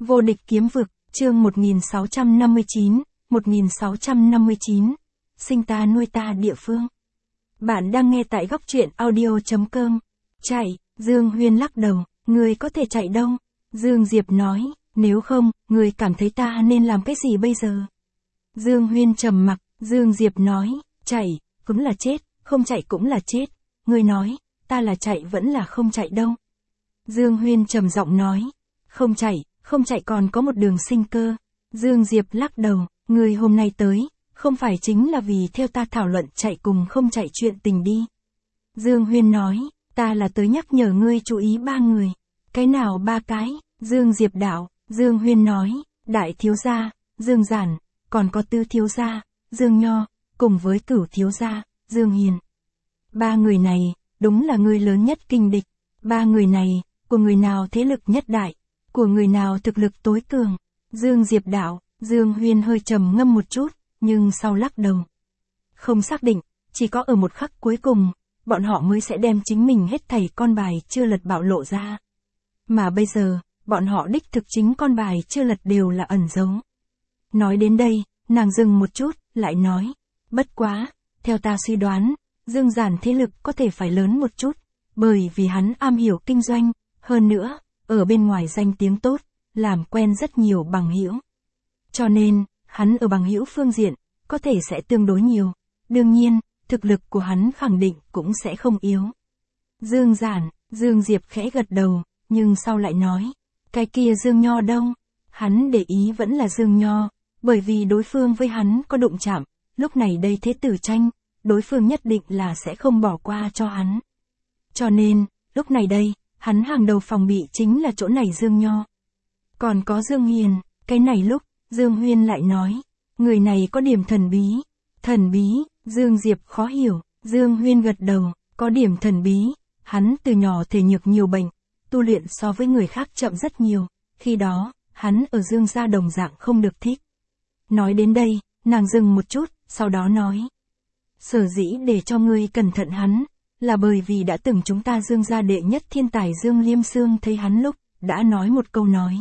Vô địch kiếm vực, chương 1659, sinh ta nuôi ta địa phương. Bạn đang nghe tại góc truyện audio.com. Chạy, Dương Huyên lắc đầu, người có thể chạy đâu? Dương Diệp nói, nếu không, người cảm thấy ta nên làm cái gì bây giờ? Dương Huyên trầm mặc, Dương Diệp nói, chạy, cũng là chết, không chạy cũng là chết. Người nói, ta là chạy vẫn là không chạy đâu? Dương Huyên trầm giọng nói, không chạy còn có một đường sinh cơ. Dương Diệp lắc đầu, người hôm nay tới, không phải chính là vì theo ta thảo luận chạy cùng không chạy chuyện tình đi. Dương Huyên nói, ta là tới nhắc nhở ngươi chú ý ba người. Cái nào ba cái? Dương Diệp đạo, Dương Huyên nói, đại thiếu gia, Dương Giản, còn có tư thiếu gia, Dương Nho, cùng với cửu thiếu gia, Dương Hiền. Ba người này, đúng là người lớn nhất kinh địch. Ba người này, của người nào thế lực nhất đại, của người nào thực lực tối cường? Dương Diệp đạo, Dương Huyên hơi trầm ngâm một chút, nhưng sau lắc đầu. Không xác định, chỉ có ở một khắc cuối cùng, bọn họ mới sẽ đem chính mình hết thảy con bài chưa lật bạo lộ ra. Mà bây giờ, bọn họ đích thực chính con bài chưa lật đều là ẩn giấu. Nói đến đây, nàng dừng một chút, lại nói, bất quá, theo ta suy đoán, Dương Giản thế lực có thể phải lớn một chút, bởi vì hắn am hiểu kinh doanh, hơn nữa, ở bên ngoài danh tiếng tốt, làm quen rất nhiều bằng hữu. Cho nên, hắn ở bằng hữu phương diện, có thể sẽ tương đối nhiều. Đương nhiên, thực lực của hắn khẳng định cũng sẽ không yếu. Dương Giản, Dương Diệp khẽ gật đầu, nhưng sau lại nói, cái kia Dương Nho đâu? Hắn để ý vẫn là Dương Nho, bởi vì đối phương với hắn có đụng chạm, lúc này đây thế tử tranh, đối phương nhất định là sẽ không bỏ qua cho hắn. Cho nên, lúc này đây, hắn hàng đầu phòng bị chính là chỗ này Dương Nho. Còn có Dương Hiền, cái này lúc, Dương Huyên lại nói, người này có điểm thần bí. Thần bí, Dương Diệp khó hiểu, Dương Huyên gật đầu, có điểm thần bí, hắn từ nhỏ thể nhược nhiều bệnh, tu luyện so với người khác chậm rất nhiều, khi đó, hắn ở Dương gia đồng dạng không được thích. Nói đến đây, nàng dừng một chút, sau đó nói, sở dĩ để cho ngươi cẩn thận hắn, là bởi vì đã từng chúng ta Dương gia đệ nhất thiên tài Dương Liêm Sương thấy hắn lúc, đã nói một câu nói.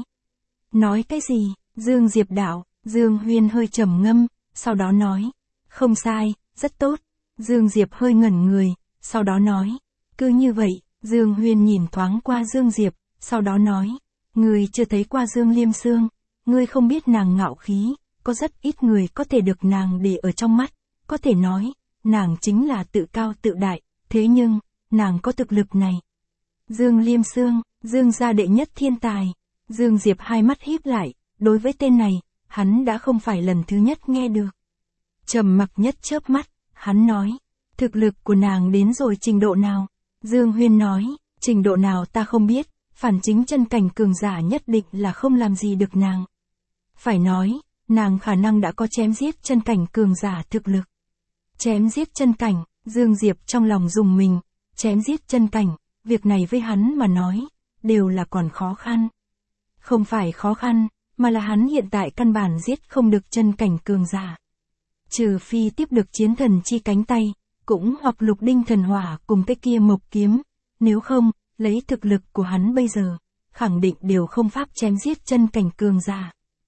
Nói cái gì? Dương Diệp đạo, Dương Huyên hơi trầm ngâm, sau đó nói, không sai, rất tốt. Dương Diệp hơi ngẩn người, sau đó nói, cứ như vậy, Dương Huyên nhìn thoáng qua Dương Diệp, sau đó nói, ngươi chưa thấy qua Dương Liêm Sương, ngươi không biết nàng ngạo khí, có rất ít người có thể được nàng để ở trong mắt, có thể nói, nàng chính là tự cao tự đại, thế nhưng, nàng có thực lực này. Dương Liêm Sương, Dương gia đệ nhất thiên tài. Dương Diệp hai mắt híp lại, đối với tên này, hắn đã không phải lần thứ nhất nghe được. Trầm mặc nhất chớp mắt, hắn nói, thực lực của nàng đến rồi trình độ nào? Dương Huyên nói, trình độ nào ta không biết, phản chính chân cảnh cường giả nhất định là không làm gì được nàng. Phải nói, nàng khả năng đã có chém giết chân cảnh cường giả thực lực. Chém giết chân cảnh, Dương Diệp trong lòng rùng mình, chém giết chân cảnh, việc này với hắn mà nói, đều là còn khó khăn. Không phải khó khăn, mà là hắn hiện tại căn bản giết không được chân cảnh cường giả. Trừ phi tiếp được chiến thần chi cánh tay, cũng hoặc lục đinh thần hỏa cùng cái kia mộc kiếm, nếu không, lấy thực lực của hắn bây giờ, khẳng định đều không pháp chém giết chân cảnh cường giả.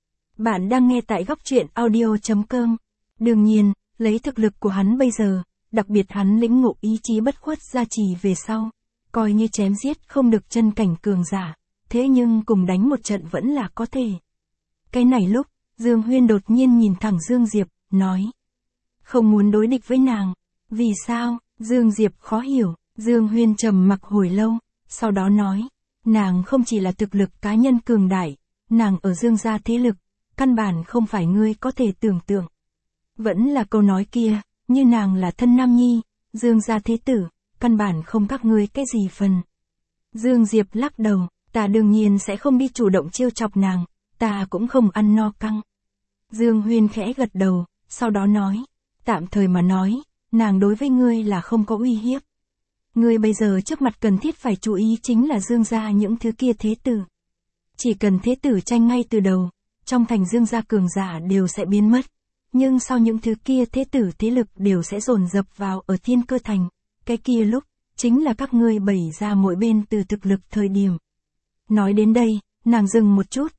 Bạn đang nghe tại góc truyện audio.com. Đương nhiên, lấy thực lực của hắn bây giờ, đặc biệt hắn lĩnh ngộ ý chí bất khuất gia trì về sau, coi như chém giết không được chân cảnh cường giả, thế nhưng cùng đánh một trận vẫn là có thể. Cái này lúc, Dương Huyên đột nhiên nhìn thẳng Dương Diệp, nói, không muốn đối địch với nàng. Vì sao? Dương Diệp khó hiểu. Dương Huyên trầm mặc hồi lâu, sau đó nói, nàng không chỉ là thực lực cá nhân cường đại, nàng ở Dương gia thế lực, căn bản không phải ngươi có thể tưởng tượng. Vẫn là câu nói kia, như nàng là thân nam nhi, Dương gia thế tử, căn bản không các ngươi cái gì phần. Dương Diệp lắc đầu, ta đương nhiên sẽ không đi chủ động trêu chọc nàng, ta cũng không ăn no căng. Dương Huyên khẽ gật đầu, sau đó nói, tạm thời mà nói, nàng đối với ngươi là không có uy hiếp. Ngươi bây giờ trước mặt cần thiết phải chú ý chính là Dương gia những thứ kia thế tử. Chỉ cần thế tử tranh ngay từ đầu, trong thành Dương gia cường giả đều sẽ biến mất. Nhưng sau những thứ kia thế tử thế lực đều sẽ dồn dập vào ở Thiên Cơ Thành. Cái kia lúc, chính là các ngươi bày ra mỗi bên từ thực lực thời điểm. Nói đến đây, nàng dừng một chút,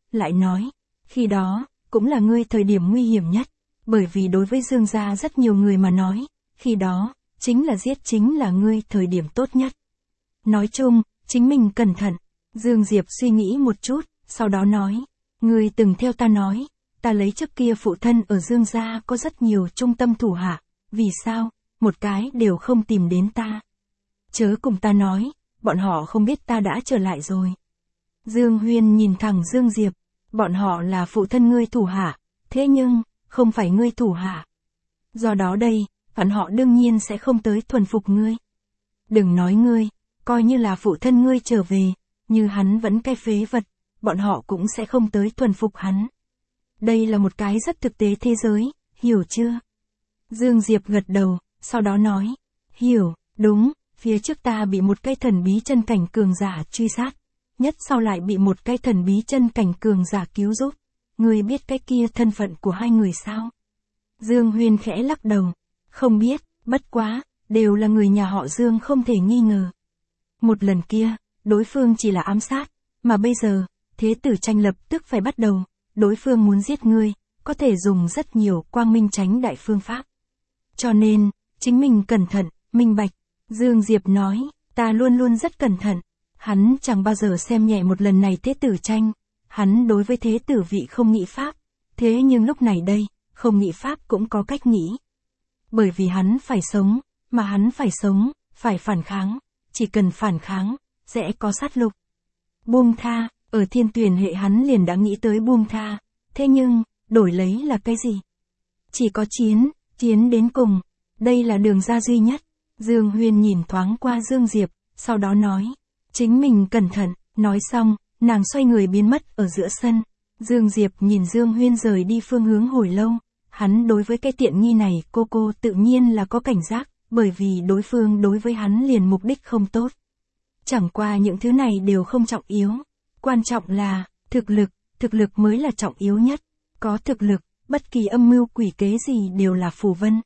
lại nói, khi đó, cũng là ngươi thời điểm nguy hiểm nhất, bởi vì đối với Dương gia rất nhiều người mà nói, khi đó, chính là giết chính là ngươi thời điểm tốt nhất. Nói chung, chính mình cẩn thận. Dương Diệp suy nghĩ một chút, sau đó nói, ngươi từng theo ta nói, ta lấy trước kia phụ thân ở Dương gia có rất nhiều trung tâm thủ hạ, vì sao, một cái đều không tìm đến ta. Chớ cùng ta nói, bọn họ không biết ta đã trở lại rồi. Dương Huyên nhìn thẳng Dương Diệp, bọn họ là phụ thân ngươi thủ hạ, thế nhưng, không phải ngươi thủ hạ. Do đó đây, bọn họ đương nhiên sẽ không tới thuần phục ngươi. Đừng nói ngươi, coi như là phụ thân ngươi trở về, như hắn vẫn cái phế vật, bọn họ cũng sẽ không tới thuần phục hắn. Đây là một cái rất thực tế thế giới, hiểu chưa? Dương Diệp gật đầu, sau đó nói, hiểu, đúng, phía trước ta bị một cái thần bí chân cảnh cường giả truy sát, nhất sau lại bị một cái thần bí chân cảnh cường giả cứu giúp. Ngươi biết cái kia thân phận của hai người sao? Dương Huyên khẽ lắc đầu, không biết, bất quá, đều là người nhà họ Dương không thể nghi ngờ. Một lần kia, đối phương chỉ là ám sát, mà bây giờ, thế tử tranh lập tức phải bắt đầu, đối phương muốn giết ngươi, có thể dùng rất nhiều quang minh tránh đại phương pháp. Cho nên, chính mình cẩn thận, minh bạch. Dương Diệp nói, ta luôn luôn rất cẩn thận. Hắn chẳng bao giờ xem nhẹ một lần này thế tử tranh. Hắn đối với thế tử vị không nghĩ pháp. Thế nhưng lúc này đây, không nghĩ pháp cũng có cách nghĩ. Bởi vì hắn phải sống, mà hắn phải sống, phải phản kháng. Chỉ cần phản kháng, sẽ có sát lục. Buông tha, ở Thiên Tuyển hệ hắn liền đã nghĩ tới buông tha. Thế nhưng, đổi lấy là cái gì? Chỉ có chiến, chiến đến cùng. Đây là đường ra duy nhất. Dương Huyên nhìn thoáng qua Dương Diệp, sau đó nói, chính mình cẩn thận, nói xong, nàng xoay người biến mất ở giữa sân. Dương Diệp nhìn Dương Huyên rời đi phương hướng hồi lâu, hắn đối với cái tiện nghi này cô tự nhiên là có cảnh giác, bởi vì đối phương đối với hắn liền mục đích không tốt. Chẳng qua những thứ này đều không trọng yếu, quan trọng là, thực lực mới là trọng yếu nhất, có thực lực, bất kỳ âm mưu quỷ kế gì đều là phù vân.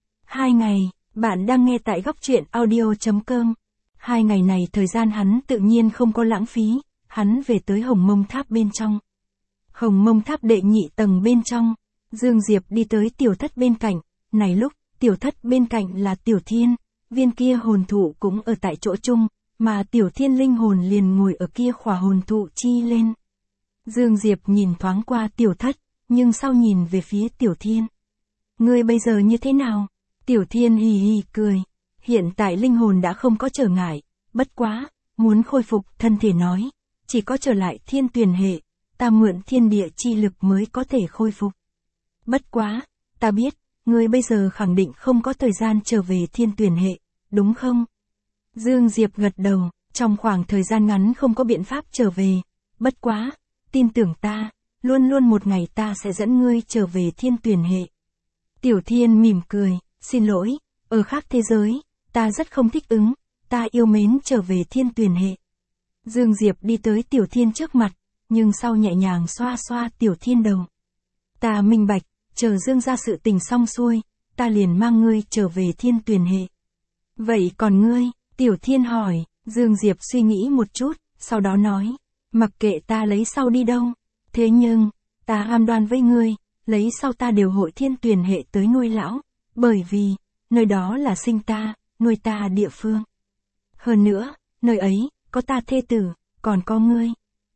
2 ngày. Bạn đang nghe tại góc truyện audio.com. 2 ngày này thời gian hắn tự nhiên không có lãng phí, hắn về tới Hồng Mông Tháp bên trong. Hồng Mông Tháp đệ nhị tầng bên trong, Dương Diệp đi tới tiểu thất bên cạnh, này lúc, tiểu thất bên cạnh là Tiểu Thiên, viên kia hồn thụ cũng ở tại chỗ chung, mà Tiểu Thiên linh hồn liền ngồi ở kia khỏa hồn thụ chi lên. Dương Diệp nhìn thoáng qua tiểu thất, nhưng sau nhìn về phía Tiểu Thiên. Ngươi bây giờ như thế nào? Tiểu Thiên hì hì cười, hiện tại linh hồn đã không có trở ngại, bất quá, muốn khôi phục thân thể nói, chỉ có trở lại Thiên Tuyển hệ, ta mượn thiên địa chi lực mới có thể khôi phục. Bất quá, ta biết, ngươi bây giờ khẳng định không có thời gian trở về Thiên Tuyển hệ, đúng không? Dương Diệp gật đầu, trong khoảng thời gian ngắn không có biện pháp trở về, bất quá, tin tưởng ta, luôn luôn một ngày ta sẽ dẫn ngươi trở về Thiên Tuyển hệ. Tiểu Thiên mỉm cười. Xin lỗi, ở khác thế giới, ta rất không thích ứng, ta yêu mến trở về Thiên Tuyển hệ. Dương Diệp đi tới Tiểu Thiên trước mặt, nhưng sau nhẹ nhàng xoa xoa Tiểu Thiên đầu. Ta minh bạch, chờ Dương ra sự tình xong xuôi, ta liền mang ngươi trở về Thiên Tuyển hệ. Vậy còn ngươi? Tiểu Thiên hỏi, Dương Diệp suy nghĩ một chút, sau đó nói, mặc kệ ta lấy sau đi đâu, thế nhưng, ta cam đoan với ngươi, lấy sau ta đều hội Thiên Tuyển hệ tới nuôi lão. Bởi vì, nơi đó là sinh ta, nuôi ta địa phương. Hơn nữa, nơi ấy, có ta thê tử, còn có ngươi.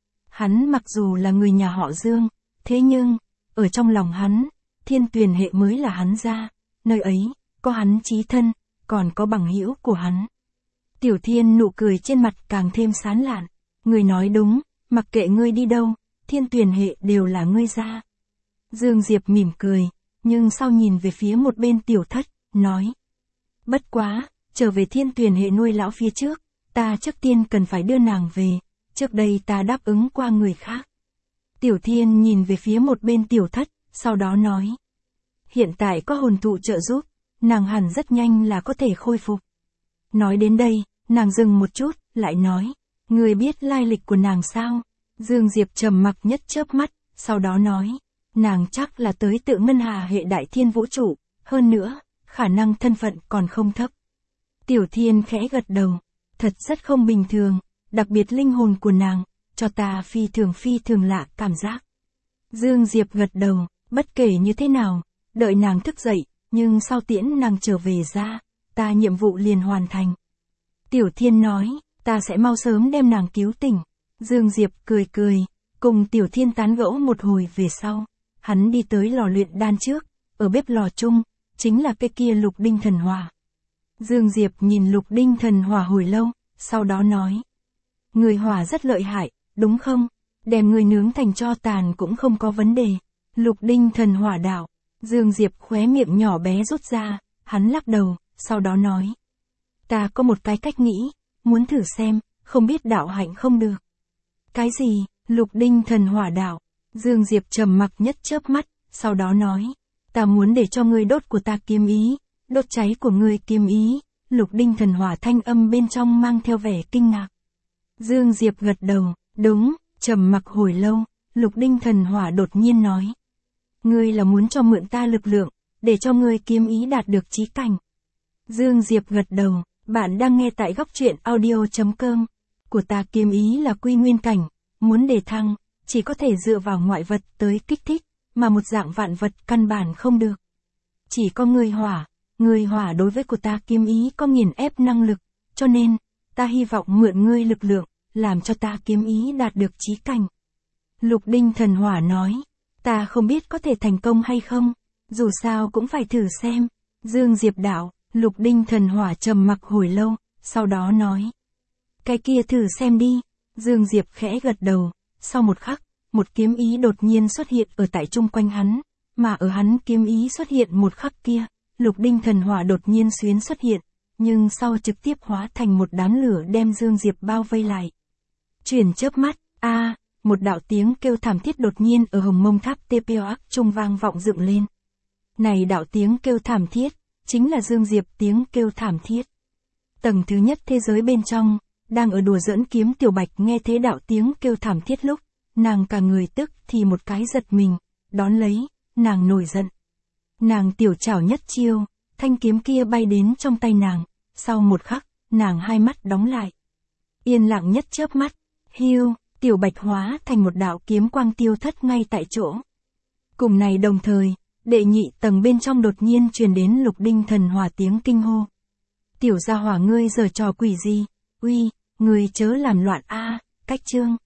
Hắn mặc dù là người nhà họ Dương, thế nhưng, ở trong lòng hắn, Thiên Tuyển hệ mới là hắn gia, nơi ấy, có hắn chí thân, còn có bằng hữu của hắn. Tiểu Thiên nụ cười trên mặt càng thêm sán lạn, người nói đúng, mặc kệ ngươi đi đâu, Thiên Tuyển hệ đều là ngươi gia. Dương Diệp mỉm cười. Nhưng sau nhìn về phía một bên tiểu thất, nói. Bất quá, trở về Thiên Tuyển hệ nuôi lão phía trước, ta trước tiên cần phải đưa nàng về, trước đây ta đáp ứng qua người khác. Tiểu Thiên nhìn về phía một bên tiểu thất, sau đó nói. Hiện tại có hồn thụ trợ giúp, nàng hẳn rất nhanh là có thể khôi phục. Nói đến đây, nàng dừng một chút, lại nói. Người biết lai lịch của nàng sao? Dương Diệp trầm mặc nhất chớp mắt, sau đó nói. Nàng chắc là tới tự ngân hà hệ đại thiên vũ trụ, hơn nữa, khả năng thân phận còn không thấp. Tiểu Thiên khẽ gật đầu, thật rất không bình thường, đặc biệt linh hồn của nàng, cho ta phi thường lạ cảm giác. Dương Diệp gật đầu, bất kể như thế nào, đợi nàng thức dậy, nhưng sau tiễn nàng trở về ra, ta nhiệm vụ liền hoàn thành. Tiểu Thiên nói, ta sẽ mau sớm đem nàng cứu tỉnh. Dương Diệp cười, cùng Tiểu Thiên tán gẫu một hồi về sau. Hắn đi tới lò luyện đan trước, ở bếp lò chung, chính là cái kia lục đinh thần hỏa. Dương Diệp nhìn lục đinh thần hỏa hồi lâu, sau đó nói. Người hỏa rất lợi hại, đúng không? Đem người nướng thành tro tàn cũng không có vấn đề. Lục đinh thần hỏa đạo. Dương Diệp khóe miệng nhỏ bé rút ra, hắn lắc đầu, sau đó nói. Ta có một cái cách nghĩ, muốn thử xem, không biết đạo hạnh không được. Cái gì? Lục đinh thần hỏa đạo. Dương Diệp trầm mặc nhất chớp mắt, sau đó nói. Ta muốn để cho ngươi đốt của ta kiếm ý, đốt cháy của ngươi kiếm ý. Lục đinh thần hỏa thanh âm bên trong mang theo vẻ kinh ngạc. Dương Diệp gật đầu, đúng, trầm mặc hồi lâu, lục đinh thần hỏa đột nhiên nói. Ngươi là muốn cho mượn ta lực lượng, để cho ngươi kiếm ý đạt được chí cảnh. Dương Diệp gật đầu, bạn đang nghe tại góc truyện audio.com. Của ta kiếm ý là quy nguyên cảnh, muốn đề thăng, chỉ có thể dựa vào ngoại vật tới kích thích, mà một dạng vạn vật căn bản không được. Chỉ có người hỏa đối với của ta kiếm ý có nghiền ép năng lực, cho nên, ta hy vọng mượn ngươi lực lượng, làm cho ta kiếm ý đạt được chí cảnh. Lục đinh thần hỏa nói, ta không biết có thể thành công hay không, dù sao cũng phải thử xem. Dương Diệp đạo, lục đinh thần hỏa trầm mặc hồi lâu, sau đó nói. Cái kia thử xem đi. Dương Diệp khẽ gật đầu, sau một khắc, một kiếm ý đột nhiên xuất hiện ở tại chung quanh hắn, mà ở hắn kiếm ý xuất hiện một khắc kia, lục đinh thần hỏa đột nhiên xuyến xuất hiện, nhưng sau trực tiếp hóa thành một đám lửa đem Dương Diệp bao vây lại. Chuyển chớp mắt, một đạo tiếng kêu thảm thiết đột nhiên ở hồng mông tháp Tepeoc trung vang vọng dựng lên. Này đạo tiếng kêu thảm thiết, chính là Dương Diệp tiếng kêu thảm thiết. Tầng thứ nhất thế giới bên trong, đang ở đùa giỡn kiếm Tiểu Bạch nghe thế đạo tiếng kêu thảm thiết lúc, nàng cả người tức thì một cái giật mình, đón lấy, nàng nổi giận. Nàng tiểu chảo nhất chiêu, thanh kiếm kia bay đến trong tay nàng, sau một khắc, nàng hai mắt đóng lại. Yên lặng nhất chớp mắt, hiu, Tiểu Bạch hóa thành một đạo kiếm quang tiêu thất ngay tại chỗ. Cùng này đồng thời, đệ nhị tầng bên trong đột nhiên truyền đến lục đinh thần hỏa tiếng kinh hô. Tiểu gia hỏa ngươi giở trò quỷ gì, uy, ngươi chớ làm loạn cách chương.